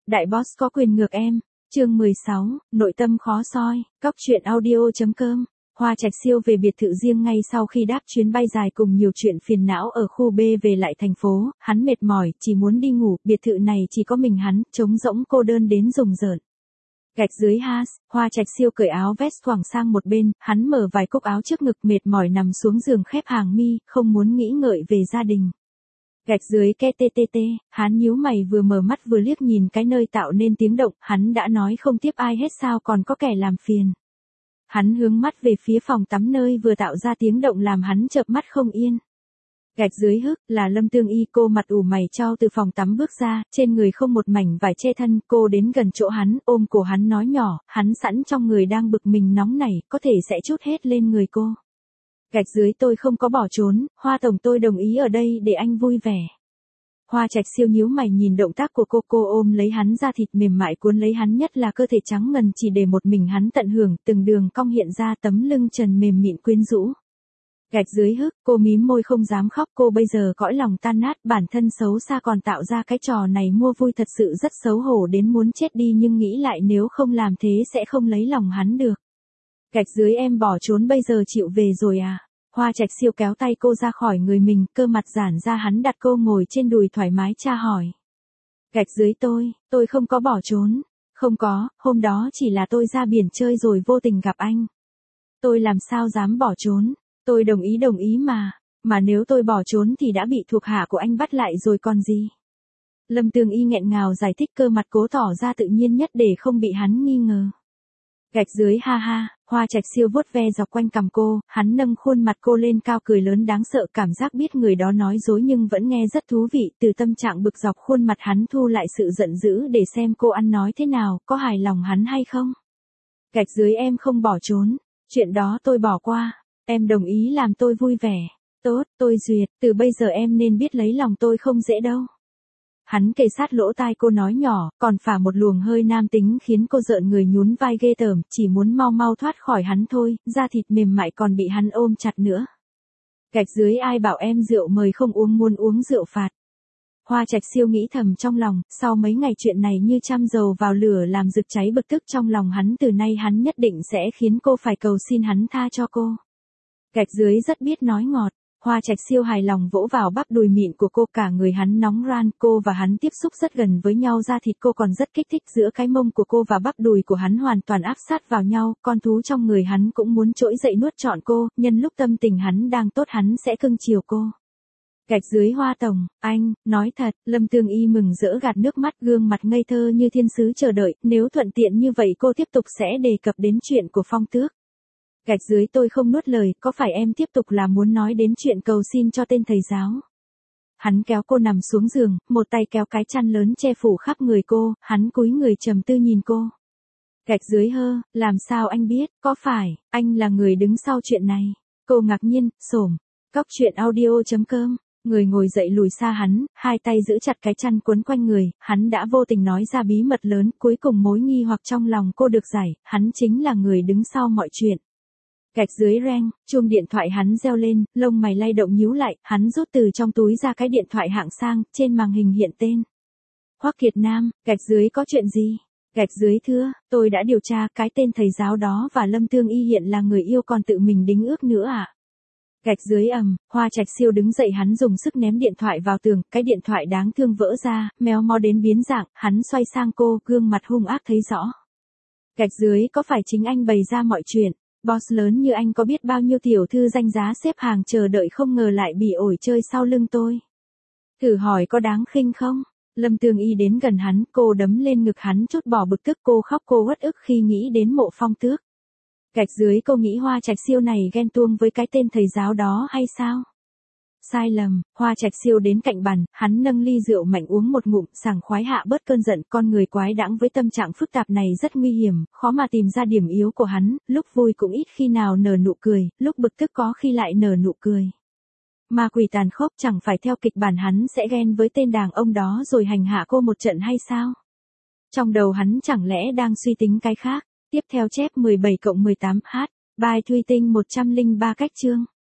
Đại boss có quyền ngược em. Chương 16, nội tâm khó soi, cóc truyện audio.com. Hoa Trạch Siêu về biệt thự riêng ngay sau khi đáp chuyến bay dài cùng nhiều chuyện phiền não ở khu B về lại thành phố, hắn mệt mỏi, chỉ muốn đi ngủ, biệt thự này chỉ có mình hắn, trống rỗng cô đơn đến rùng rợn. Gạch dưới Haas, Hoa Trạch Siêu cởi áo vest quàng sang một bên, hắn mở vài cúc áo trước ngực mệt mỏi nằm xuống giường khép hàng mi, không muốn nghĩ ngợi về gia đình. Gạch dưới KTTT, hắn nhíu mày vừa mở mắt vừa liếc nhìn cái nơi tạo nên tiếng động, hắn đã nói không tiếp ai hết sao còn có kẻ làm phiền. Hắn hướng mắt về phía phòng tắm nơi vừa tạo ra tiếng động làm hắn chợp mắt không yên. Gạch dưới hức là Lâm Tương Y, cô mặt ủ mày chau từ phòng tắm bước ra, trên người không một mảnh vải che thân, cô đến gần chỗ hắn, ôm cổ hắn nói nhỏ, hắn sẵn trong người đang bực mình nóng nảy, có thể sẽ trút hết lên người cô. Gạch dưới tôi không có bỏ trốn, Hoa tổng tôi đồng ý ở đây để anh vui vẻ. Hoa Trạch Siêu nhíu mày nhìn động tác của cô ôm lấy hắn da thịt mềm mại cuốn lấy hắn nhất là cơ thể trắng ngần chỉ để một mình hắn tận hưởng, từng đường cong hiện ra tấm lưng trần mềm mịn quyến rũ. Gạch dưới hức, cô mím môi không dám khóc, cô bây giờ cõi lòng tan nát, bản thân xấu xa còn tạo ra cái trò này mua vui thật sự rất xấu hổ đến muốn chết đi nhưng nghĩ lại nếu không làm thế sẽ không lấy lòng hắn được. Gạch dưới em bỏ trốn bây giờ chịu về rồi à? Hoa Trạch Siêu kéo tay cô ra khỏi người mình, cơ mặt giãn ra hắn đặt cô ngồi trên đùi thoải mái tra hỏi. Gạch dưới tôi không có bỏ trốn. Không có, hôm đó chỉ là tôi ra biển chơi rồi vô tình gặp anh. Tôi làm sao dám bỏ trốn, tôi đồng ý mà nếu tôi bỏ trốn thì đã bị thuộc hạ của anh bắt lại rồi còn gì. Lâm Tương Y nghẹn ngào giải thích, cơ mặt cố tỏ ra tự nhiên nhất để không bị hắn nghi ngờ. Gạch dưới ha ha, Hoa Trạch Siêu vuốt ve dọc quanh cằm cô, hắn nâng khuôn mặt cô lên cao cười lớn đáng sợ, cảm giác biết người đó nói dối nhưng vẫn nghe rất thú vị, từ tâm trạng bực dọc khuôn mặt hắn thu lại sự giận dữ để xem cô ăn nói thế nào, có hài lòng hắn hay không. Gạch dưới em không bỏ trốn, chuyện đó tôi bỏ qua, em đồng ý làm tôi vui vẻ, tốt, tôi duyệt, từ bây giờ em nên biết lấy lòng tôi không dễ đâu. Hắn kề sát lỗ tai cô nói nhỏ, còn phả một luồng hơi nam tính khiến cô rợn người nhún vai ghê tởm, chỉ muốn mau thoát khỏi hắn thôi, da thịt mềm mại còn bị hắn ôm chặt nữa. Gạch dưới ai bảo em rượu mời không uống muốn uống rượu phạt. Hoa Trạch Siêu nghĩ thầm trong lòng, sau mấy ngày chuyện này như chăm dầu vào lửa làm rực cháy bực tức trong lòng hắn, từ nay hắn nhất định sẽ khiến cô phải cầu xin hắn tha cho cô. Gạch dưới rất biết nói ngọt. Hoa Trạch Siêu hài lòng vỗ vào bắp đùi mịn của cô, cả người hắn nóng ran, cô và hắn tiếp xúc rất gần với nhau, da thịt cô còn rất kích thích, giữa cái mông của cô và bắp đùi của hắn hoàn toàn áp sát vào nhau, con thú trong người hắn cũng muốn trỗi dậy nuốt trọn cô, nhân lúc tâm tình hắn đang tốt hắn sẽ cưng chiều cô. Gạch dưới Hoa tổng, anh, nói thật, Lâm Tương Y mừng rỡ gạt nước mắt, gương mặt ngây thơ như thiên sứ chờ đợi, nếu thuận tiện như vậy cô tiếp tục sẽ đề cập đến chuyện của Phong Tước. Gạch dưới tôi không nuốt lời, có phải em tiếp tục là muốn nói đến chuyện cầu xin cho tên thầy giáo? Hắn kéo cô nằm xuống giường, một tay kéo cái chăn lớn che phủ khắp người cô, hắn cúi người trầm tư nhìn cô. Gạch dưới làm sao anh biết, có phải, anh là người đứng sau chuyện này? Cô ngạc nhiên, xổm, cóc truyện audio.com. Người ngồi dậy lùi xa hắn, hai tay giữ chặt cái chăn quấn quanh người, hắn đã vô tình nói ra bí mật lớn, cuối cùng mối nghi hoặc trong lòng cô được giải, hắn chính là người đứng sau mọi chuyện. Gạch dưới reng, chuông điện thoại hắn reo lên, lông mày lay động nhíu lại, hắn rút từ trong túi ra cái điện thoại hạng sang, trên màn hình hiện tên. Hoắc Kiệt Nam, gạch dưới có chuyện gì? Gạch dưới thưa, tôi đã điều tra, cái tên thầy giáo đó và Lâm Tương Y hiện là người yêu còn tự mình đính ước nữa à? Gạch dưới Hoa Trạch Siêu đứng dậy, hắn dùng sức ném điện thoại vào tường, cái điện thoại đáng thương vỡ ra, méo mó đến biến dạng, hắn xoay sang cô, gương mặt hung ác thấy rõ. Gạch dưới có phải chính anh bày ra mọi chuyện? Boss lớn như anh có biết bao nhiêu tiểu thư danh giá xếp hàng chờ đợi không ngờ lại bị ổi chơi sau lưng tôi. Thử hỏi có đáng khinh không? Lâm Tương Y đến gần hắn, cô đấm lên ngực hắn trút bỏ bực tức, cô khóc cô uất ức khi nghĩ đến Mộ Phong Tước. Gạch dưới cô nghĩ Hoa Trạch Siêu này ghen tuông với cái tên thầy giáo đó hay sao? Sai lầm, Hoa Trạch Siêu đến cạnh bàn, hắn nâng ly rượu mạnh uống một ngụm, sảng khoái hạ bớt cơn giận, con người quái đãng với tâm trạng phức tạp này rất nguy hiểm, khó mà tìm ra điểm yếu của hắn, lúc vui cũng ít khi nào nở nụ cười, lúc bực tức có khi lại nở nụ cười. Ma quỷ tàn khốc, chẳng phải theo kịch bản hắn sẽ ghen với tên đàn ông đó rồi hành hạ cô một trận hay sao? Trong đầu hắn chẳng lẽ đang suy tính cái khác? Tiếp theo chép 17/18 h, bài Thùy Tinh 103 cách chương.